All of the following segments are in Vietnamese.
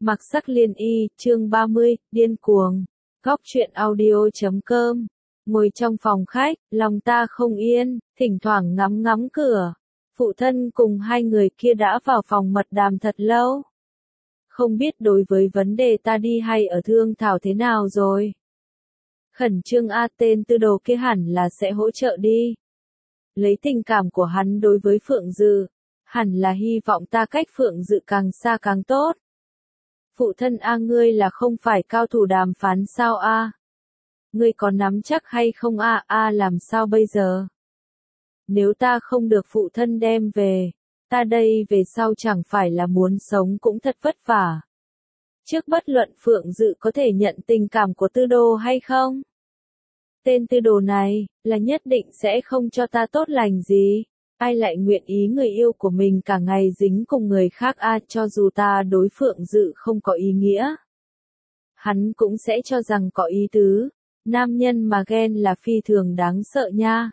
Mặc sắc liên y, chương 30, điên cuồng. Góc truyện audio.com. Ngồi trong phòng khách, lòng ta không yên, thỉnh thoảng ngắm ngắm cửa. Phụ thân cùng hai người kia đã vào phòng mật đàm thật lâu. Không biết đối với vấn đề ta đi hay ở thương thảo thế nào rồi. Khẩn trương tên tư đồ kia hẳn là sẽ hỗ trợ đi. Lấy tình cảm của hắn đối với Phượng Dư, hẳn là hy vọng ta cách Phượng Dư càng xa càng tốt. Phụ thân ngươi là không phải cao thủ đàm phán sao Ngươi có nắm chắc hay không làm sao bây giờ? Nếu ta không được phụ thân đem về, ta đây về sau chẳng phải là muốn sống cũng thật vất vả. Trước bất luận Phượng Dư có thể nhận tình cảm của tư đồ hay không? Tên tư đồ này, là nhất định sẽ không cho ta tốt lành gì. Ai lại nguyện ý người yêu của mình cả ngày dính cùng người khác cho dù ta đối Phượng Dư không có ý nghĩa. Hắn cũng sẽ cho rằng có ý tứ. Nam nhân mà ghen là phi thường đáng sợ nha.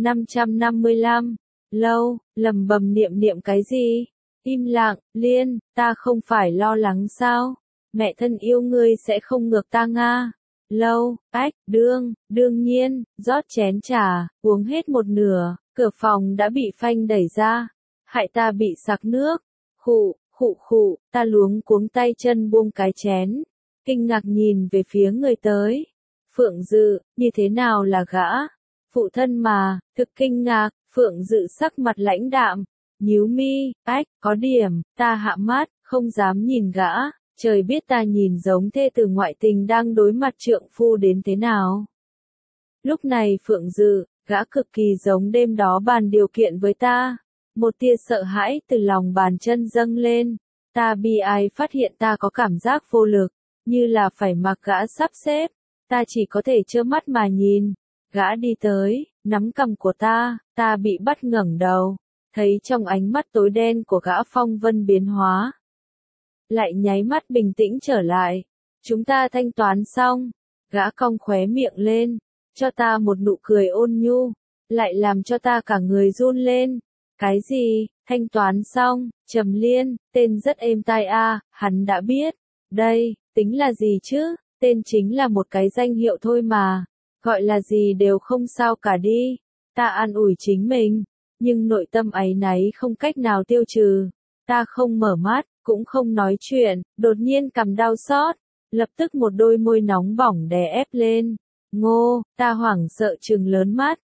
555. Lâu, lầm bầm niệm niệm cái gì? Im lặng, Liên, ta không phải lo lắng sao? Mẹ thân yêu ngươi sẽ không ngược ta nga. Lâu, đương nhiên, rót chén trà, uống hết một nửa, cửa phòng đã bị phanh đẩy ra. Hại ta bị sặc nước. Khụ, ta luống cuống tay chân buông cái chén. Kinh ngạc nhìn về phía người tới. Phượng Dư, như thế nào là gã? Phụ thân mà, thực kinh ngạc, Phượng Dư sắc mặt lãnh đạm. Nhíu mi, có điểm, ta hạ mắt, không dám nhìn gã. Trời biết ta nhìn giống thê tử ngoại tình đang đối mặt trượng phu đến thế nào. Lúc này Phượng Dư, gã cực kỳ giống đêm đó bàn điều kiện với ta. Một tia sợ hãi từ lòng bàn chân dâng lên. Ta bi ai phát hiện ta có cảm giác vô lực, như là phải mặc gã sắp xếp. Ta chỉ có thể trơ mắt mà nhìn. Gã đi tới, nắm cằm của ta bị bắt ngẩng đầu. Thấy trong ánh mắt tối đen của gã phong vân biến hóa. Lại nháy mắt bình tĩnh trở lại. Chúng ta thanh toán xong. Gã cong khóe miệng lên. Cho ta một nụ cười ôn nhu. Lại làm cho ta cả người run lên. Cái gì? Thanh toán xong. Trầm Liên, tên rất êm tai hắn đã biết. Đây, tính là gì chứ? Tên chính là một cái danh hiệu thôi mà. Gọi là gì đều không sao cả đi. Ta an ủi chính mình. Nhưng nội tâm áy náy không cách nào tiêu trừ. Ta không mở mắt, cũng không nói chuyện, đột nhiên cằm đau xót. Lập tức một đôi môi nóng bỏng đè ép lên. Ngô, ta hoảng sợ trừng lớn mắt.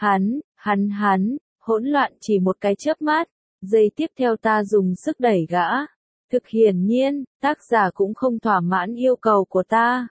Hắn, hỗn loạn chỉ một cái chớp mắt. Giây tiếp theo ta dùng sức đẩy gã. Thực hiển nhiên, tác giả cũng không thỏa mãn yêu cầu của ta.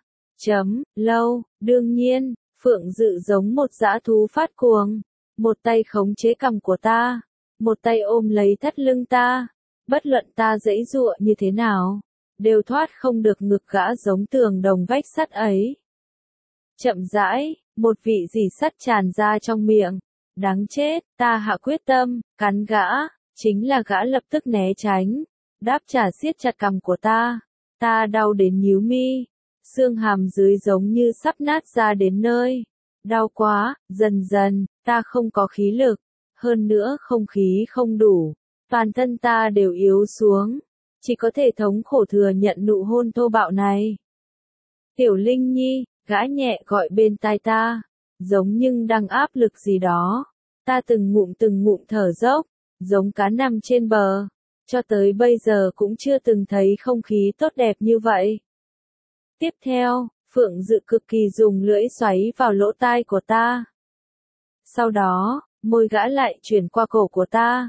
Lâu, đương nhiên, Phượng Dư giống một dã thú phát cuồng. Một tay khống chế cằm của ta. Một tay ôm lấy thắt lưng ta. Bất luận ta giãy giụa như thế nào, đều thoát không được ngực gã giống tường đồng vách sắt ấy. Chậm rãi, một vị dì sắt tràn ra trong miệng. Đáng chết, ta hạ quyết tâm, cắn gã, chính là gã lập tức né tránh, đáp trả siết chặt cằm của ta. Ta đau đến nhíu mi, xương hàm dưới giống như sắp nát ra đến nơi. Đau quá, dần dần, ta không có khí lực, hơn nữa không khí không đủ. Toàn thân ta đều yếu xuống, chỉ có thể thống khổ thừa nhận nụ hôn thô bạo này. Tiểu Linh Nhi, gã nhẹ gọi bên tai ta, giống nhưng đang áp lực gì đó. Ta từng ngụm thở dốc, giống cá nằm trên bờ. Cho tới bây giờ cũng chưa từng thấy không khí tốt đẹp như vậy. Tiếp theo, Phượng Dư cực kỳ dùng lưỡi xoáy vào lỗ tai của ta. Sau đó, môi gã lại chuyển qua cổ của ta.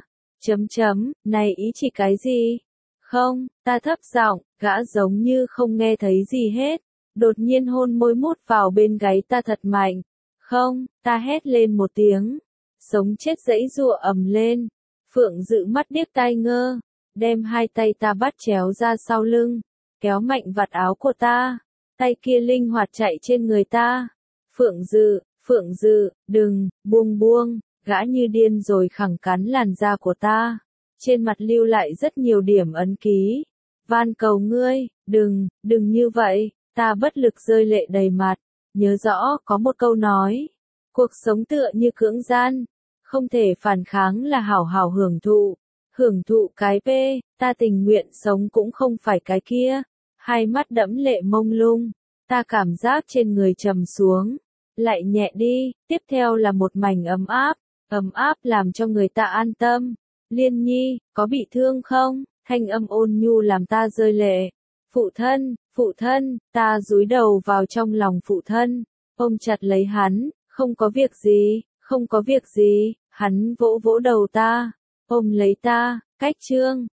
Này ý chỉ cái gì? Không, ta thấp giọng, gã giống như không nghe thấy gì hết. Đột nhiên hôn môi mút vào bên gáy ta thật mạnh. Không, ta hét lên một tiếng. Sống chết giãy giụa ầm lên. Phượng Dư mắt điếc tai ngơ. Đem hai tay ta bắt chéo ra sau lưng. Kéo mạnh vạt áo của ta. Tay kia linh hoạt chạy trên người ta. Phượng Dư, đừng, buông. Gã như điên rồi khẳng cắn làn da của ta. Trên mặt lưu lại rất nhiều điểm ấn ký. Van cầu ngươi, đừng như vậy. Ta bất lực rơi lệ đầy mặt. Nhớ rõ có một câu nói. Cuộc sống tựa như cưỡng gian. Không thể phản kháng là hảo hảo hưởng thụ. Hưởng thụ cái ta tình nguyện sống cũng không phải cái kia. hai mắt đẫm lệ mông lung, ta cảm giác trên người trầm xuống, lại nhẹ đi, tiếp theo là một mảnh ấm áp làm cho người ta an tâm. Liên Nhi, có bị thương không? Thanh âm ôn nhu làm ta rơi lệ. Phụ thân, ta dúi đầu vào trong lòng phụ thân, ôm chặt lấy hắn, không có việc gì, hắn vỗ vỗ đầu ta, ôm lấy ta, cách chương.